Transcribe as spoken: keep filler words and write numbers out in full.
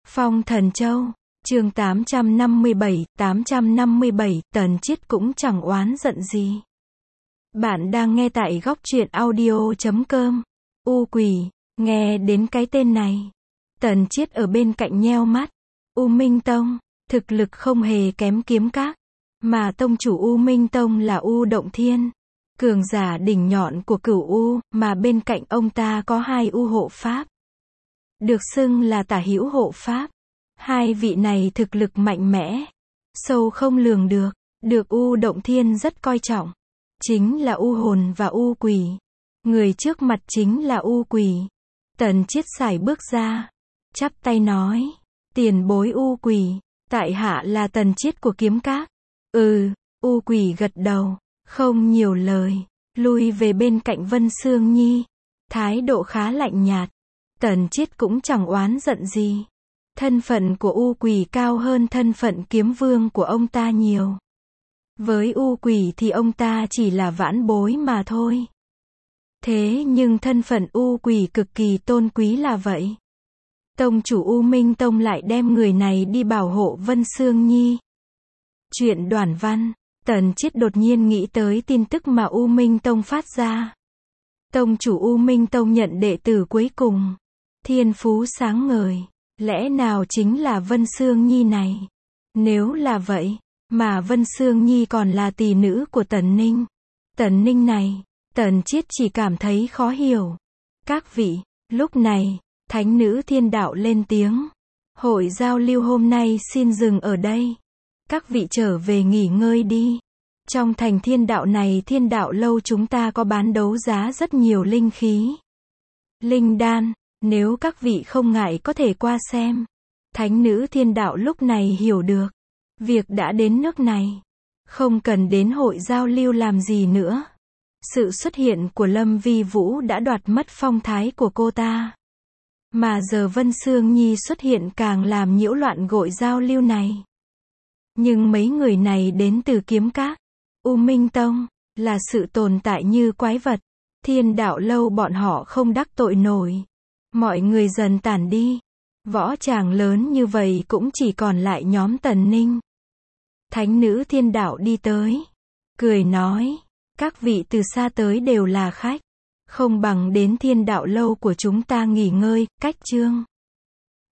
Phong Thần Châu, chương tám trăm năm mươi bảy, tám trăm năm mươi bảy, Tần Chiết cũng chẳng oán giận gì. Bạn đang nghe tại góc truyện audio chấm com. U Quỷ, nghe đến cái tên này. Tần Chiết ở bên cạnh nheo mắt. U Minh Tông, thực lực không hề kém Kiếm Các. Mà tông chủ U Minh Tông là U Động Thiên. Cường giả đỉnh nhọn của cửu U, mà bên cạnh ông ta có hai U hộ pháp. Được xưng là tả hữu hộ pháp. Hai vị này thực lực mạnh mẽ, sâu không lường được, được U Động Thiên rất coi trọng. Chính là U Hồn và U Quỷ. Người trước mặt chính là U Quỷ. Tần Chiết sải bước ra, chắp tay nói, tiền bối U Quỷ, tại hạ là Tần Chiết của Kiếm Các. Ừ, U Quỷ gật đầu, không nhiều lời, lui về bên cạnh Vân Sương Nhi, thái độ khá lạnh nhạt. Tần Chiết cũng chẳng oán giận gì. Thân phận của U Quỷ cao hơn thân phận kiếm vương của ông ta nhiều. Với U Quỷ thì ông ta chỉ là vãn bối mà thôi. Thế nhưng thân phận U Quỷ cực kỳ tôn quý là vậy. Tông chủ U Minh Tông lại đem người này đi bảo hộ Vân Sương Nhi. Chuyện Đoản Văn, Tần Chiết đột nhiên nghĩ tới tin tức mà U Minh Tông phát ra. Tông chủ U Minh Tông nhận đệ tử cuối cùng. Thiên phú sáng ngời. Lẽ nào chính là Vân Sương Nhi này? Nếu là vậy, mà Vân Sương Nhi còn là tỷ nữ của Tần Ninh. Tần Ninh này, Tần Chiết chỉ cảm thấy khó hiểu. Các vị, lúc này, thánh nữ Thiên Đạo lên tiếng. Hội giao lưu hôm nay xin dừng ở đây. Các vị trở về nghỉ ngơi đi. Trong thành Thiên Đạo này Thiên Đạo lâu chúng ta có bán đấu giá rất nhiều linh khí. Linh đan. Nếu các vị không ngại có thể qua xem. Thánh nữ Thiên Đạo lúc này hiểu được. Việc đã đến nước này. Không cần đến hội giao lưu làm gì nữa. Sự xuất hiện của Lâm Vi Vũ đã đoạt mất phong thái của cô ta. Mà giờ Vân Sương Nhi xuất hiện càng làm nhiễu loạn hội giao lưu này. Nhưng mấy người này đến từ Kiếm Các, U Minh Tông, là sự tồn tại như quái vật. Thiên Đạo lâu bọn họ không đắc tội nổi. Mọi người dần tản đi. Võ tràng lớn như vậy cũng chỉ còn lại nhóm Tần Ninh. Thánh nữ Thiên Đạo đi tới. Cười nói. Các vị từ xa tới đều là khách. Không bằng đến Thiên Đạo lâu của chúng ta nghỉ ngơi, cách chương.